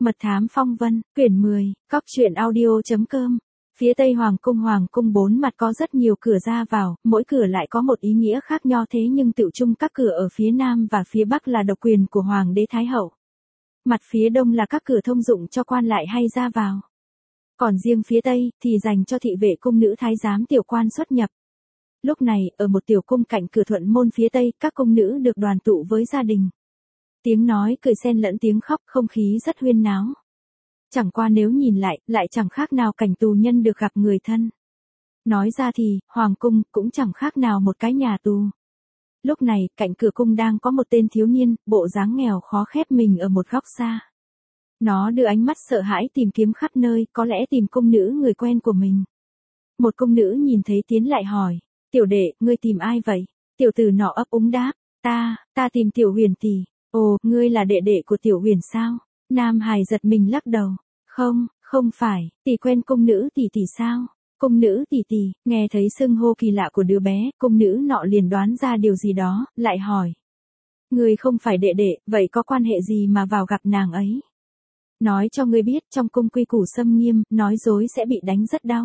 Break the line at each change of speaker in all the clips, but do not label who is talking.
Mật thám phong vân, quyển 10, Cóc truyện audio.com. Phía Tây Hoàng cung bốn mặt có rất nhiều cửa ra vào, mỗi cửa lại có một ý nghĩa khác nhau, thế nhưng tựu chung các cửa ở phía Nam và phía Bắc là độc quyền của Hoàng đế Thái Hậu. Mặt phía Đông là các cửa thông dụng cho quan lại hay ra vào. Còn riêng phía Tây thì dành cho thị vệ cung nữ thái giám tiểu quan xuất nhập. Lúc này, ở một tiểu cung cạnh cửa thuận môn phía Tây, các cung nữ được đoàn tụ với gia đình. Tiếng nói cười xen lẫn tiếng khóc, không khí rất huyên náo. Chẳng qua nếu nhìn lại chẳng khác nào cảnh tù nhân được gặp người thân. Nói ra thì, hoàng cung cũng chẳng khác nào một cái nhà tù. Lúc này, cạnh cửa cung đang có một tên thiếu niên, bộ dáng nghèo khó khép mình ở một góc xa. Nó đưa ánh mắt sợ hãi tìm kiếm khắp nơi, có lẽ tìm cung nữ người quen của mình. Một cung nữ nhìn thấy tiến lại hỏi, tiểu đệ, ngươi tìm ai vậy? Tiểu tử nọ ấp úng đáp, ta tìm tiểu huyền tỷ. Ồ, ngươi là đệ đệ của tiểu huyền sao? Nam Hải giật mình lắc đầu. Không phải, tỷ quen cung nữ tỷ tỷ sao? Cung nữ tỷ tỷ, nghe thấy xưng hô kỳ lạ của đứa bé, cung nữ nọ liền đoán ra điều gì đó, lại hỏi. Ngươi không phải đệ đệ, vậy có quan hệ gì mà vào gặp nàng ấy? Nói cho ngươi biết, trong cung quy củ xâm nghiêm, nói dối sẽ bị đánh rất đau.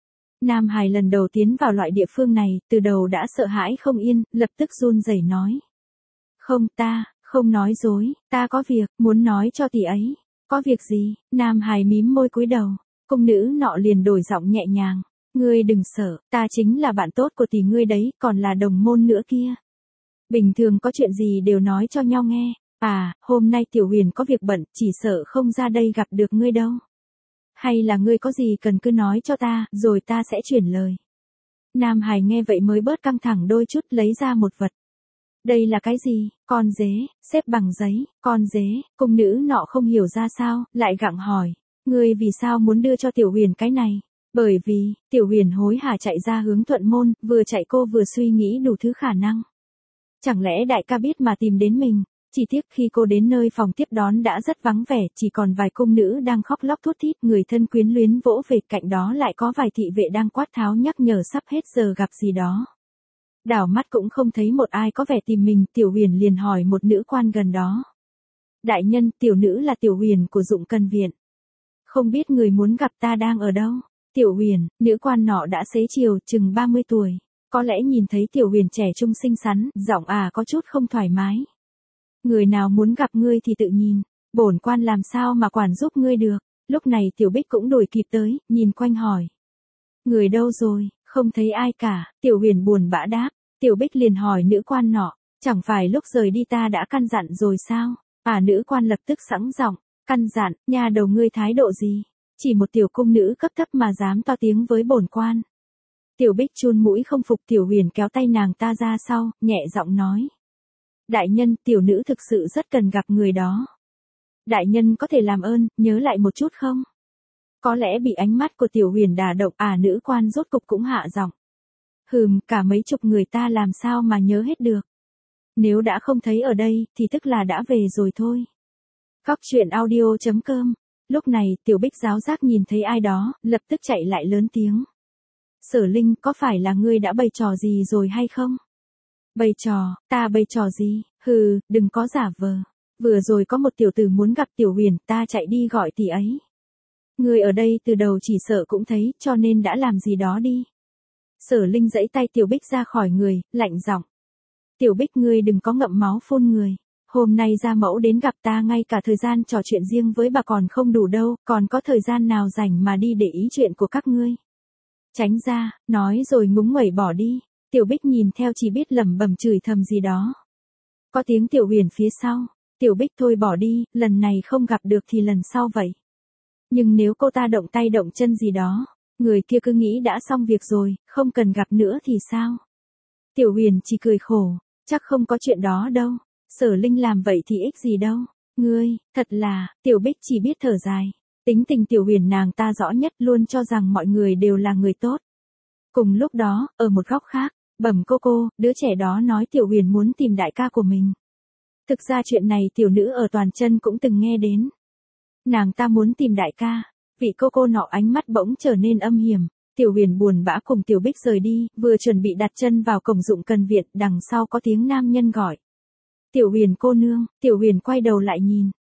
Nam Hải lần đầu tiến vào loại địa phương này, từ đầu đã sợ hãi không yên, lập tức run rẩy nói. Không, ta không nói dối, ta có việc, muốn nói cho tỷ ấy. Có việc gì? Nam Hải mím môi cúi đầu. Cung nữ nọ liền đổi giọng nhẹ nhàng. Ngươi đừng sợ, ta chính là bạn tốt của tỷ ngươi đấy, còn là đồng môn nữa kia. Bình thường có chuyện gì đều nói cho nhau nghe. À, hôm nay tiểu huyền có việc bận, chỉ sợ không ra đây gặp được ngươi đâu. Hay là ngươi có gì cần cứ nói cho ta, rồi ta sẽ chuyển lời. Nam Hải nghe vậy mới bớt căng thẳng đôi chút, lấy ra một vật. Đây là cái gì? Con dế, xếp bằng giấy, con dế. Cung nữ nọ không hiểu ra sao, lại gặng hỏi. Ngươi vì sao muốn đưa cho tiểu huyền cái này? Bởi vì, tiểu huyền hối hả chạy ra hướng thuận môn, vừa chạy cô vừa suy nghĩ đủ thứ khả năng. Chẳng lẽ đại ca biết mà tìm đến mình? Chỉ tiếc khi cô đến nơi phòng tiếp đón đã rất vắng vẻ, chỉ còn vài cung nữ đang khóc lóc thút thít, người thân quyến luyến vỗ về, cạnh đó lại có vài thị vệ đang quát tháo nhắc nhở sắp hết giờ gặp gì đó. Đảo mắt cũng không thấy một ai có vẻ tìm mình, tiểu huyền liền hỏi một nữ quan gần đó. Đại nhân, tiểu nữ là tiểu huyền của Dụng Cần Viện. Không biết người muốn gặp ta đang ở đâu? Tiểu huyền, nữ quan nọ đã xế chiều, chừng 30 tuổi. Có lẽ nhìn thấy tiểu huyền trẻ trung xinh xắn, giọng có chút không thoải mái. Người nào muốn gặp ngươi thì tự nhìn, bổn quan làm sao mà quản giúp ngươi được. Lúc này tiểu Bích cũng đuổi kịp tới, nhìn quanh hỏi. Người đâu rồi, không thấy ai cả, tiểu huyền buồn bã đáp. Tiểu Bích liền hỏi nữ quan nọ, chẳng phải lúc rời đi ta đã căn dặn rồi sao? Nữ quan lập tức sẵn giọng, căn dặn, nhà đầu ngươi thái độ gì? Chỉ một tiểu cung nữ cấp thấp mà dám to tiếng với bổn quan. Tiểu Bích chun mũi không phục, tiểu huyền kéo tay nàng ta ra sau, nhẹ giọng nói. Đại nhân, tiểu nữ thực sự rất cần gặp người đó. Đại nhân có thể làm ơn, nhớ lại một chút không? Có lẽ bị ánh mắt của tiểu huyền đả động, nữ quan rốt cục cũng hạ giọng. Cả mấy chục người ta làm sao mà nhớ hết được. Nếu đã không thấy ở đây, thì tức là đã về rồi thôi. Cóc truyện audio.com. Lúc này, tiểu Bích giáo giác nhìn thấy ai đó, lập tức chạy lại lớn tiếng. Sở Linh, có phải là ngươi đã bày trò gì rồi hay không? Bày trò, ta bày trò gì? Đừng có giả vờ. Vừa rồi có một tiểu tử muốn gặp tiểu huyền, ta chạy đi gọi tỷ ấy. Ngươi ở đây từ đầu chỉ sợ cũng thấy, cho nên đã làm gì đó đi. Sở Linh giãy tay tiểu Bích ra khỏi người, lạnh giọng. Tiểu Bích, ngươi đừng có ngậm máu phun người. Hôm nay gia mẫu đến gặp ta, ngay cả thời gian trò chuyện riêng với bà còn không đủ đâu, còn có thời gian nào rảnh mà đi để ý chuyện của các ngươi. Tránh ra, nói rồi ngúng nguẩy bỏ đi. Tiểu Bích nhìn theo chỉ biết lẩm bẩm chửi thầm gì đó. Có tiếng tiểu huyền phía sau. Tiểu Bích thôi bỏ đi, lần này không gặp được thì lần sau vậy. Nhưng nếu cô ta động tay động chân gì đó, người kia cứ nghĩ đã xong việc rồi, không cần gặp nữa thì sao? Tiểu huyền chỉ cười khổ, chắc không có chuyện đó đâu. Sở Linh làm vậy thì ích gì đâu. Ngươi, thật là, tiểu Bích chỉ biết thở dài. Tính tình tiểu huyền nàng ta rõ nhất, luôn cho rằng mọi người đều là người tốt. Cùng lúc đó, ở một góc khác, bẩm cô, đứa trẻ đó nói tiểu huyền muốn tìm đại ca của mình. Thực ra chuyện này tiểu nữ ở Toàn Chân cũng từng nghe đến. Nàng ta muốn tìm đại ca. Vị cô nọ ánh mắt bỗng trở nên âm hiểm. Tiểu huyền buồn bã cùng tiểu Bích rời đi, vừa chuẩn bị đặt chân vào cổng Dụng Cần Viện, đằng sau có tiếng nam nhân gọi. Tiểu huyền cô nương, tiểu huyền quay đầu lại nhìn.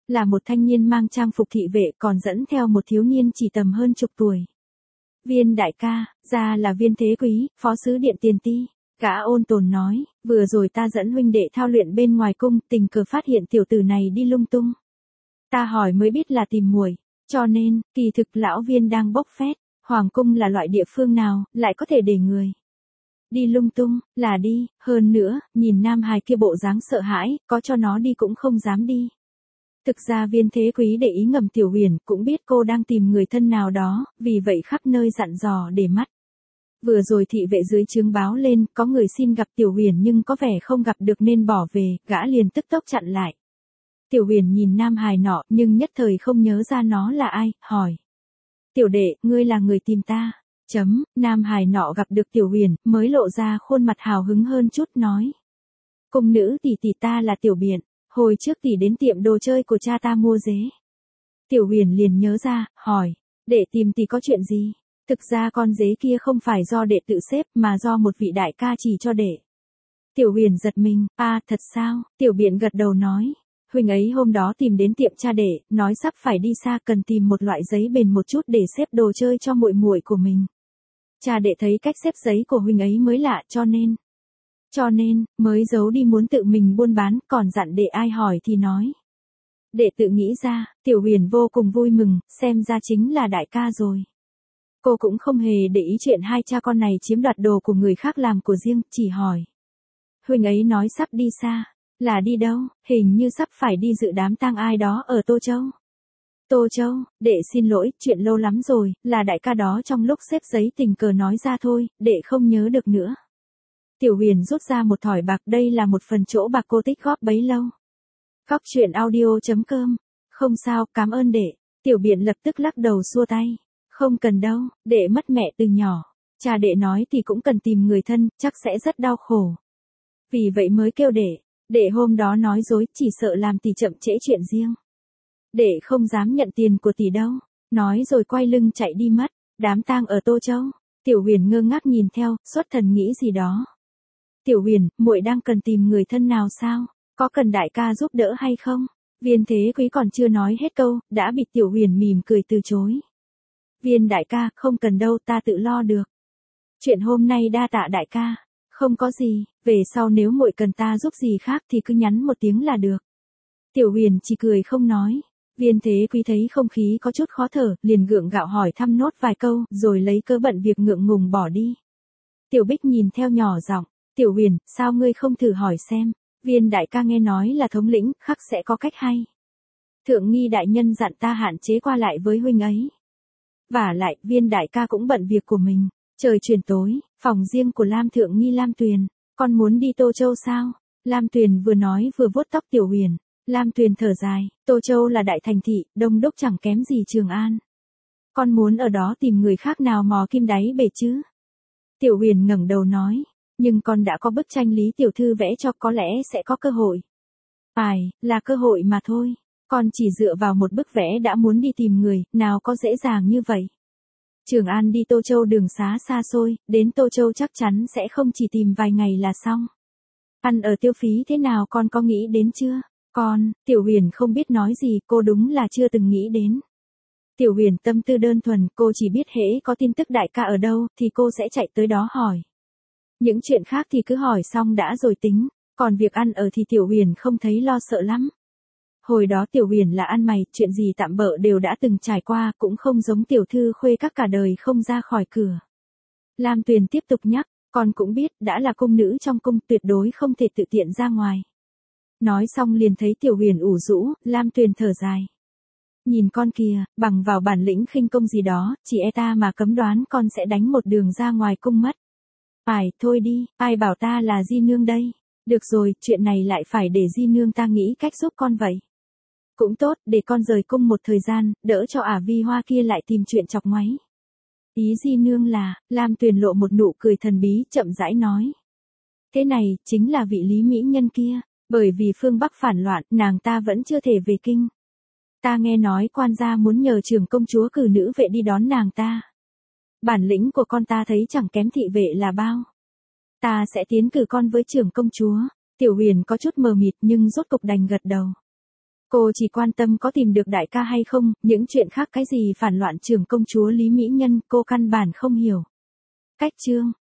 là một thanh niên mang trang phục thị vệ còn dẫn theo một thiếu niên chỉ tầm hơn chục tuổi. Viên đại ca, ra là Viên Thế Quý, phó sứ điện tiền ti. Gã ôn tồn nói, vừa rồi ta dẫn huynh đệ thao luyện bên ngoài cung, tình cờ phát hiện tiểu tử này đi lung tung. Ta hỏi mới biết là tìm muội, cho nên, kỳ thực lão Viên đang bốc phét, hoàng cung là loại địa phương nào, lại có thể để người đi lung tung, là đi, hơn nữa, nhìn nam hài kia bộ dáng sợ hãi, có cho nó đi cũng không dám đi. Thực ra Viên Thế Quý để ý ngầm Tiểu Huyền, cũng biết cô đang tìm người thân nào đó, vì vậy khắp nơi dặn dò để mắt. Vừa rồi thị vệ dưới trướng báo lên, có người xin gặp Tiểu Huyền nhưng có vẻ không gặp được nên bỏ về, gã liền tức tốc chặn lại. Tiểu Huyền nhìn nam hài nọ, nhưng nhất thời không nhớ ra nó là ai, hỏi. Tiểu đệ, ngươi là người tìm ta. Nam hài nọ gặp được Tiểu Huyền, mới lộ ra khuôn mặt hào hứng hơn chút nói. Cung nữ tỷ tỷ ta là Tiểu Biện, hồi trước tỷ đến tiệm đồ chơi của cha ta mua dế. Tiểu Huyền liền nhớ ra, hỏi, đệ tìm tỷ có chuyện gì? Thực ra con dế kia không phải do đệ tự xếp mà do một vị đại ca chỉ cho đệ. Tiểu Huyền giật mình, thật sao? Tiểu Biện gật đầu nói. Huynh ấy hôm đó tìm đến tiệm cha đệ, nói sắp phải đi xa cần tìm một loại giấy bền một chút để xếp đồ chơi cho muội muội của mình. Cha đệ thấy cách xếp giấy của huynh ấy mới lạ cho nên, mới giấu đi muốn tự mình buôn bán, còn dặn đệ ai hỏi thì nói. Đệ tự nghĩ ra, Tiểu Huyền vô cùng vui mừng, xem ra chính là đại ca rồi. Cô cũng không hề để ý chuyện hai cha con này chiếm đoạt đồ của người khác làm của riêng, chỉ hỏi. Huynh ấy nói sắp đi xa, là đi đâu, hình như sắp phải đi dự đám tang ai đó ở Tô Châu. Tô Châu, đệ xin lỗi, chuyện lâu lắm rồi, là đại ca đó trong lúc xếp giấy tình cờ nói ra thôi, đệ không nhớ được nữa. Tiểu Huyền rút ra một thỏi bạc, đây là một phần chỗ bạc cô tích góp bấy lâu. Góc truyện audio.com, không sao, cảm ơn đệ. Tiểu Biện lập tức lắc đầu xua tay. Không cần đâu, đệ mất mẹ từ nhỏ. Cha đệ nói thì cũng cần tìm người thân, chắc sẽ rất đau khổ. Vì vậy mới kêu đệ. Đệ hôm đó nói dối, chỉ sợ làm tỷ chậm trễ chuyện riêng. Đệ không dám nhận tiền của tỷ đâu. Nói rồi quay lưng chạy đi mất. Đám tang ở Tô Châu. Tiểu Huyền ngơ ngác nhìn theo, xuất thần nghĩ gì đó. Tiểu Huyền, muội đang cần tìm người thân nào sao? Có cần đại ca giúp đỡ hay không? Viên Thế Quý còn chưa nói hết câu, đã bị Tiểu Huyền mỉm cười từ chối. Viên đại ca, không cần đâu, ta tự lo được. Chuyện hôm nay đa tạ đại ca. Không có gì, về sau nếu muội cần ta giúp gì khác thì cứ nhắn một tiếng là được. Tiểu Huyền chỉ cười không nói. Viên Thế Quý thấy không khí có chút khó thở, liền gượng gạo hỏi thăm nốt vài câu, rồi lấy cớ bận việc ngượng ngùng bỏ đi. Tiểu Bích nhìn theo nhỏ giọng, Tiểu Huyền, sao ngươi không thử hỏi xem? Viên đại ca nghe nói là thống lĩnh, khắc sẽ có cách hay. Thượng nghi đại nhân dặn ta hạn chế qua lại với huynh ấy. Vả lại, Viên đại ca cũng bận việc của mình. Trời chuyển tối, phòng riêng của Lam Thượng nghi Lam Tuyền. Con muốn đi Tô Châu sao? Lam Tuyền vừa nói vừa vuốt tóc Tiểu Huyền. Lam Tuyền thở dài, Tô Châu là đại thành thị, đông đúc chẳng kém gì Trường An. Con muốn ở đó tìm người khác nào mò kim đáy bể chứ? Tiểu Huyền ngẩng đầu nói, nhưng con đã có bức tranh Lý tiểu thư vẽ cho, có lẽ sẽ có cơ hội. Là cơ hội mà thôi. Con chỉ dựa vào một bức vẽ đã muốn đi tìm người, nào có dễ dàng như vậy. Trường An đi Tô Châu đường xá xa xôi, đến Tô Châu chắc chắn sẽ không chỉ tìm vài ngày là xong. Ăn ở tiêu phí thế nào con có nghĩ đến chưa? Tiểu Huyền không biết nói gì, cô đúng là chưa từng nghĩ đến. Tiểu Huyền tâm tư đơn thuần, cô chỉ biết hễ có tin tức đại ca ở đâu, thì cô sẽ chạy tới đó hỏi. Những chuyện khác thì cứ hỏi xong đã rồi tính, còn việc ăn ở thì Tiểu Huyền không thấy lo sợ lắm. Hồi đó Tiểu Huyền là ăn mày, chuyện gì tạm bợ đều đã từng trải qua, cũng không giống tiểu thư khuê các cả đời không ra khỏi cửa. Lam Tuyền tiếp tục nhắc, con cũng biết, đã là cung nữ trong cung tuyệt đối không thể tự tiện ra ngoài. Nói xong liền thấy Tiểu Huyền ủ rũ, Lam Tuyền thở dài. Nhìn con kìa, bằng vào bản lĩnh khinh công gì đó, chỉ e ta mà cấm đoán con sẽ đánh một đường ra ngoài cung mất. Thôi đi, ai bảo ta là di nương đây. Được rồi, chuyện này lại phải để di nương ta nghĩ cách giúp con vậy. Cũng tốt, để con rời cung một thời gian, đỡ cho ả Vi Hoa kia lại tìm chuyện chọc ngoáy. Ý di nương là, Lam Tuyền lộ một nụ cười thần bí, chậm rãi nói. Thế này, chính là vị Lý mỹ nhân kia, bởi vì phương Bắc phản loạn, nàng ta vẫn chưa thể về kinh. Ta nghe nói quan gia muốn nhờ trưởng công chúa cử nữ vệ đi đón nàng ta. Bản lĩnh của con ta thấy chẳng kém thị vệ là bao. Ta sẽ tiến cử con với trưởng công chúa. Tiểu Huyền có chút mờ mịt nhưng rốt cục đành gật đầu. Cô chỉ quan tâm có tìm được đại ca hay không, những chuyện khác cái gì phản loạn trưởng công chúa Lý Mỹ Nhân cô căn bản không hiểu. Cách chương